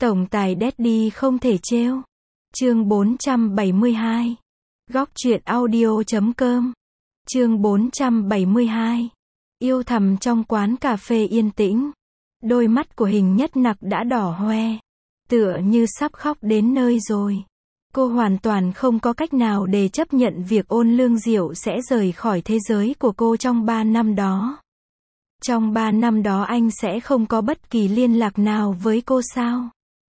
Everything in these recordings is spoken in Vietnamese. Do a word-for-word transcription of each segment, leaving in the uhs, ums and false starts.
Tổng tài Daddy không thể trêu. Chương bốn trăm bảy mươi hai. Góc truyện audio chấm com. Chương bốn trăm bảy mươi hai. Yêu thầm trong quán cà phê yên tĩnh. Đôi mắt của Hình Nhất Nặc đã đỏ hoe, tựa như sắp khóc đến nơi rồi. Cô hoàn toàn không có cách nào để chấp nhận việc Ôn Lương Diệu sẽ rời khỏi thế giới của cô trong ba năm đó. Trong ba năm đó anh sẽ không có bất kỳ liên lạc nào với cô sao?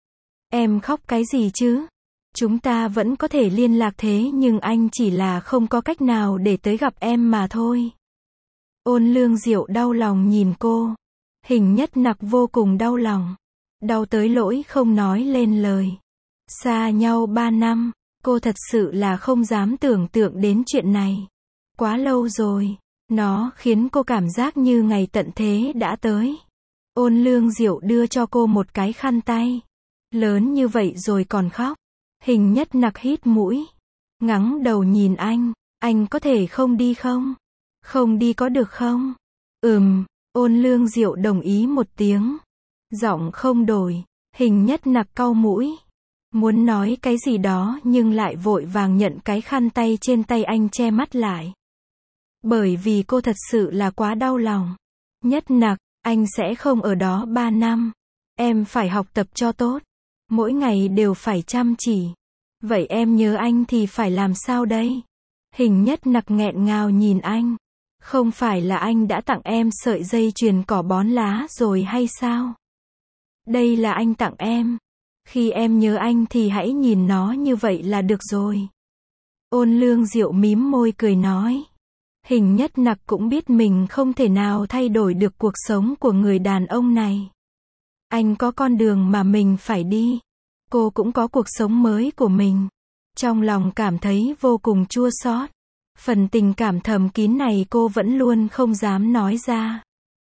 Em khóc cái gì chứ? Chúng ta vẫn có thể liên lạc thế nhưng anh chỉ là không có cách nào để tới gặp em mà thôi. Ôn Lương Diệu đau lòng nhìn cô. Hình Nhất Nặc vô cùng đau lòng. Đau tới lỗi không nói lên lời. Xa nhau ba năm, cô thật sự là không dám tưởng tượng đến chuyện này. Quá lâu rồi, nó khiến cô cảm giác như ngày tận thế đã tới. Ôn Lương Diệu đưa cho cô một cái khăn tay. Lớn như vậy rồi còn khóc. Hình Nhất Nặc hít mũi, ngẩng đầu nhìn anh. Anh có thể không đi không? Không đi có được không? Ừm, Ôn Lương Diệu đồng ý một tiếng. Giọng không đổi. Hình Nhất Nặc cau mũi, muốn nói cái gì đó nhưng lại vội vàng nhận cái khăn tay trên tay anh che mắt lại. Bởi vì cô thật sự là quá đau lòng. Nhất Nặc, anh sẽ không ở đó ba năm. Em phải học tập cho tốt. Mỗi ngày đều phải chăm chỉ. Vậy em nhớ anh thì phải làm sao đây? Hình Nhất Nặc nghẹn ngào nhìn anh. Không phải là anh đã tặng em sợi dây chuyền cỏ bón lá rồi hay sao? Đây là anh tặng em. Khi em nhớ anh thì hãy nhìn nó như vậy là được rồi. Ôn Lương Diệu mím môi cười nói. Hình Nhất Nặc cũng biết mình không thể nào thay đổi được cuộc sống của người đàn ông này. Anh có con đường mà mình phải đi. Cô cũng có cuộc sống mới của mình. Trong lòng cảm thấy vô cùng chua xót. Phần tình cảm thầm kín này cô vẫn luôn không dám nói ra.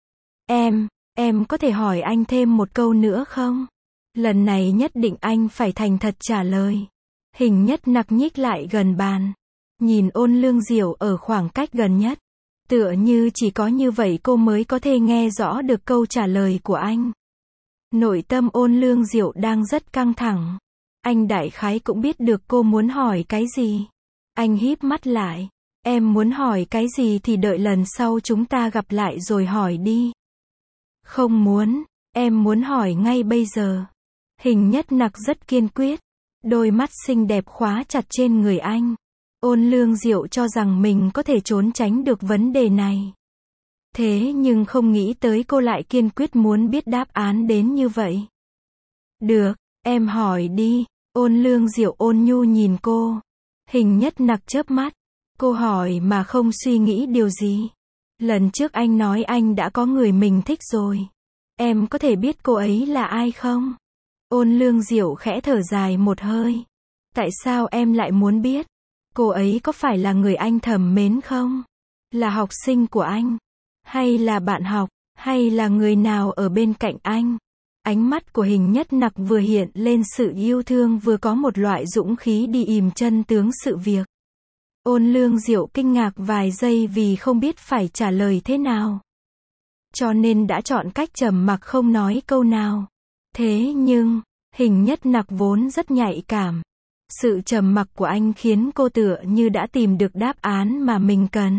Em, em có thể hỏi anh thêm một câu nữa không? Lần này nhất định anh phải thành thật trả lời. Hình Nhất Nặc nhích lại gần bàn. Nhìn Ôn Lương Diệu ở khoảng cách gần nhất. Tựa như chỉ có như vậy cô mới có thể nghe rõ được câu trả lời của anh. Nội tâm Ôn Lương Diệu đang rất căng thẳng. Anh đại khái cũng biết được cô muốn hỏi cái gì. Anh híp mắt lại. Em muốn hỏi cái gì thì đợi lần sau chúng ta gặp lại rồi hỏi đi. Không muốn, em muốn hỏi ngay bây giờ. Hình Nhất Nặc rất kiên quyết. Đôi mắt xinh đẹp khóa chặt trên người anh. Ôn Lương Diệu cho rằng mình có thể trốn tránh được vấn đề này. Thế nhưng không nghĩ tới cô lại kiên quyết muốn biết đáp án đến như vậy. Được, em hỏi đi. Ôn Lương Diệu ôn nhu nhìn cô. Hình Nhất Nặc chớp mắt. Cô hỏi mà không suy nghĩ điều gì. Lần trước anh nói anh đã có người mình thích rồi. Em có thể biết cô ấy là ai không? Ôn Lương Diệu khẽ thở dài một hơi. Tại sao em lại muốn biết? Cô ấy có phải là người anh thầm mến không? Là học sinh của anh? Hay là bạn học? Hay là người nào ở bên cạnh anh? Ánh mắt của Hình Nhất Nặc vừa hiện lên sự yêu thương vừa có một loại dũng khí đi ìm chân tướng sự việc. Ôn Lương Diệu kinh ngạc vài giây vì không biết phải trả lời thế nào. Cho nên đã chọn cách trầm mặc không nói câu nào. Thế nhưng, Hình Nhất Nặc vốn rất nhạy cảm. Sự trầm mặc của anh khiến cô tựa như đã tìm được đáp án mà mình cần.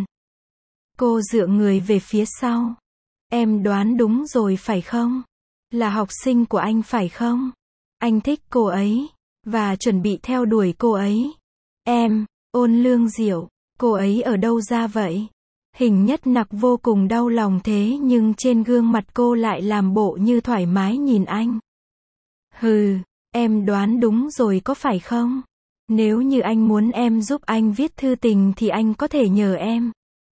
Cô dựa người về phía sau. Em đoán đúng rồi phải không? Là học sinh của anh phải không? Anh thích cô ấy, và chuẩn bị theo đuổi cô ấy. Em, Ôn Lương Diệu, cô ấy ở đâu ra vậy? Hình Nhất Nặc vô cùng đau lòng thế nhưng trên gương mặt cô lại làm bộ như thoải mái nhìn anh. Hừ, em đoán đúng rồi có phải không? Nếu như anh muốn em giúp anh viết thư tình thì anh có thể nhờ em.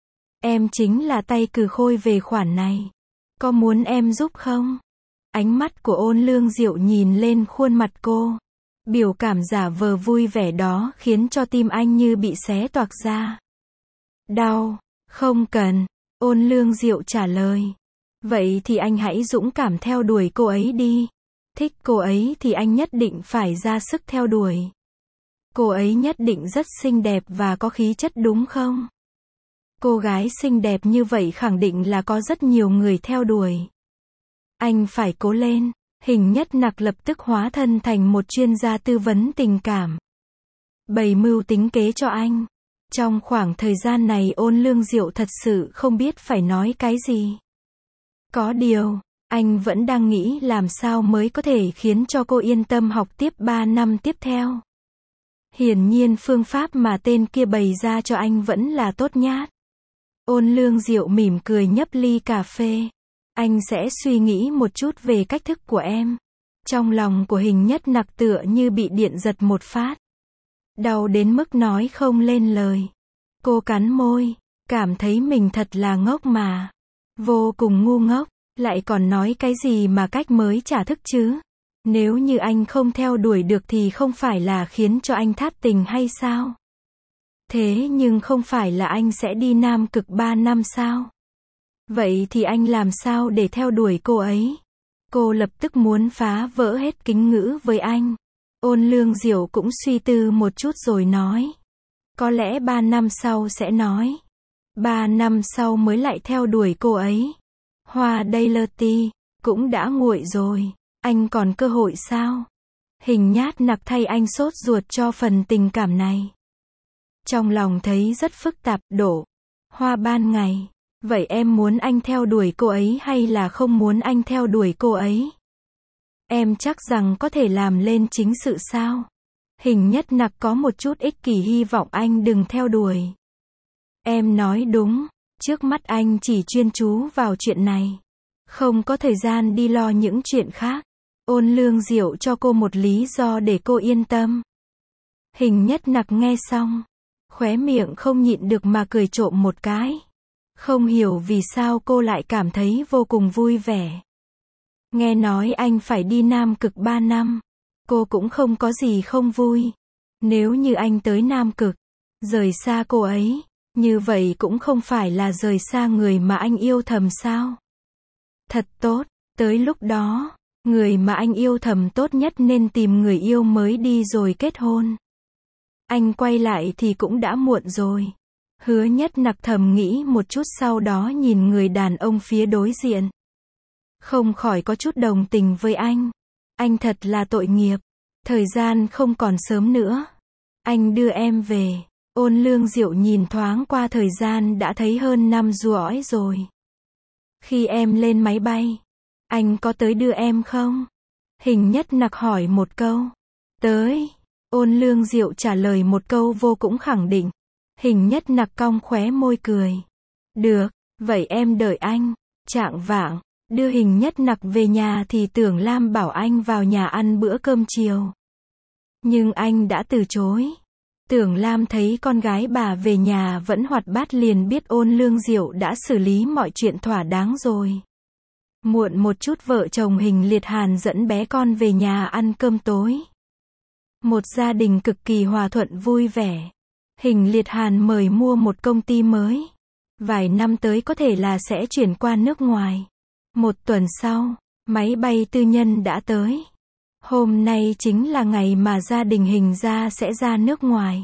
Em chính là tay cừ khôi về khoản này. Có muốn em giúp không? Ánh mắt của Ôn Lương Diệu nhìn lên khuôn mặt cô. Biểu cảm giả vờ vui vẻ đó khiến cho tim anh như bị xé toạc ra. Đau, không cần. Ôn Lương Diệu trả lời. Vậy thì anh hãy dũng cảm theo đuổi cô ấy đi. Thích cô ấy thì anh nhất định phải ra sức theo đuổi. Cô ấy nhất định rất xinh đẹp và có khí chất đúng không? Cô gái xinh đẹp như vậy khẳng định là có rất nhiều người theo đuổi. Anh phải cố lên. Hình Nhất Nặc lập tức hóa thân thành một chuyên gia tư vấn tình cảm. Bày mưu tính kế cho anh. Trong khoảng thời gian này Ôn Lương Diệu thật sự không biết phải nói cái gì. Có điều, anh vẫn đang nghĩ làm sao mới có thể khiến cho cô yên tâm học tiếp ba năm tiếp theo. Hiển nhiên phương pháp mà tên kia bày ra cho anh vẫn là tốt nhát. Ôn Lương Diệu mỉm cười nhấp ly cà phê. Anh sẽ suy nghĩ một chút về cách thức của em. Trong lòng của Hình Nhất Nặc tựa như bị điện giật một phát. Đau đến mức nói không lên lời. Cô cắn môi, cảm thấy mình thật là ngốc mà. Vô cùng ngu ngốc, lại còn nói cái gì mà cách mới trả thức chứ. Nếu như anh không theo đuổi được thì không phải là khiến cho anh thát tình hay sao? Thế nhưng không phải là anh sẽ đi Nam Cực ba năm sao? Vậy thì anh làm sao để theo đuổi cô ấy? Cô lập tức muốn phá vỡ hết kính ngữ với anh. Ôn Lương Diệu cũng suy tư một chút rồi nói. Có lẽ ba năm sau sẽ nói. Ba năm sau mới lại theo đuổi cô ấy. Hoa đây lơ ti, cũng đã nguội rồi. Anh còn cơ hội sao? Hình Nhát Nặc thay anh sốt ruột cho phần tình cảm này. Trong lòng thấy rất phức tạp. Đổ Hoa ban ngày. Vậy em muốn anh theo đuổi cô ấy hay là không muốn anh theo đuổi cô ấy? Em chắc rằng có thể làm lên chính sự sao? Hình Nhất Nặc có một chút ích kỷ hy vọng anh đừng theo đuổi. Em nói đúng, trước mắt anh chỉ chuyên chú vào chuyện này. Không có thời gian đi lo những chuyện khác. Ôn Lương Diệu cho cô một lý do để cô yên tâm. Hình Nhất Nặc nghe xong, khóe miệng không nhịn được mà cười trộm một cái. Không hiểu vì sao cô lại cảm thấy vô cùng vui vẻ. Nghe nói anh phải đi Nam Cực ba năm. Cô cũng không có gì không vui. Nếu như anh tới Nam Cực, rời xa cô ấy, như vậy cũng không phải là rời xa người mà anh yêu thầm sao? Thật tốt, tới lúc đó, người mà anh yêu thầm tốt nhất nên tìm người yêu mới đi rồi kết hôn. Anh quay lại thì cũng đã muộn rồi. Hứa Nhất Nặc thầm nghĩ một chút sau đó nhìn người đàn ông phía đối diện. Không khỏi có chút đồng tình với anh. Anh thật là tội nghiệp. Thời gian không còn sớm nữa. Anh đưa em về. Ôn Lương Diệu nhìn thoáng qua thời gian đã thấy hơn năm rưỡi rồi. Khi em lên máy bay, anh có tới đưa em không? Hình Nhất Nặc hỏi một câu. Tới. Ôn Lương Diệu trả lời một câu vô cùng khẳng định. Hình Nhất Nặc cong khóe môi cười. Được, vậy em đợi anh. Chạng vạng, đưa Hình Nhất Nặc về nhà thì Tưởng Lam bảo anh vào nhà ăn bữa cơm chiều. Nhưng anh đã từ chối. Tưởng Lam thấy con gái bà về nhà vẫn hoạt bát liền biết Ôn Lương Diệu đã xử lý mọi chuyện thỏa đáng rồi. Muộn một chút vợ chồng Hình Liệt Hàn dẫn bé con về nhà ăn cơm tối. Một gia đình cực kỳ hòa thuận vui vẻ. Hình Liệt Hàn mời mua một công ty mới. Vài năm tới có thể là sẽ chuyển qua nước ngoài. Một tuần sau, máy bay tư nhân đã tới. Hôm nay chính là ngày mà gia đình Hình gia sẽ ra nước ngoài.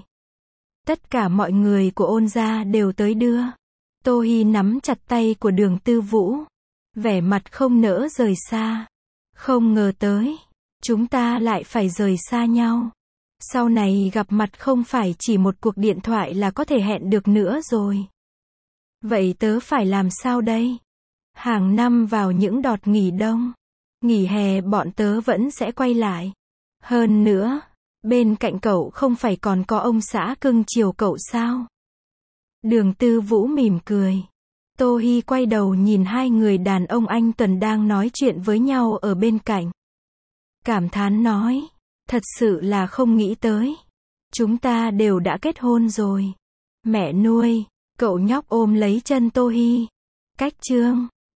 Tất cả mọi người của Ôn gia đều tới đưa. Tô Hi nắm chặt tay của Đường Tư Vũ. Vẻ mặt không nỡ rời xa. Không ngờ tới, chúng ta lại phải rời xa nhau. Sau này gặp mặt không phải chỉ một cuộc điện thoại là có thể hẹn được nữa rồi. Vậy tớ phải làm sao đây? Hàng năm vào những đợt nghỉ đông, nghỉ hè bọn tớ vẫn sẽ quay lại. Hơn nữa, bên cạnh cậu không phải còn có ông xã cưng chiều cậu sao? Đường Tư Vũ mỉm cười. Tô Hi quay đầu nhìn hai người đàn ông anh Tuần đang nói chuyện với nhau ở bên cạnh. Cảm thán nói, thật sự là không nghĩ tới. Chúng ta đều đã kết hôn rồi. Mẹ nuôi, cậu nhóc ôm lấy chân Tô Hi. Cách chương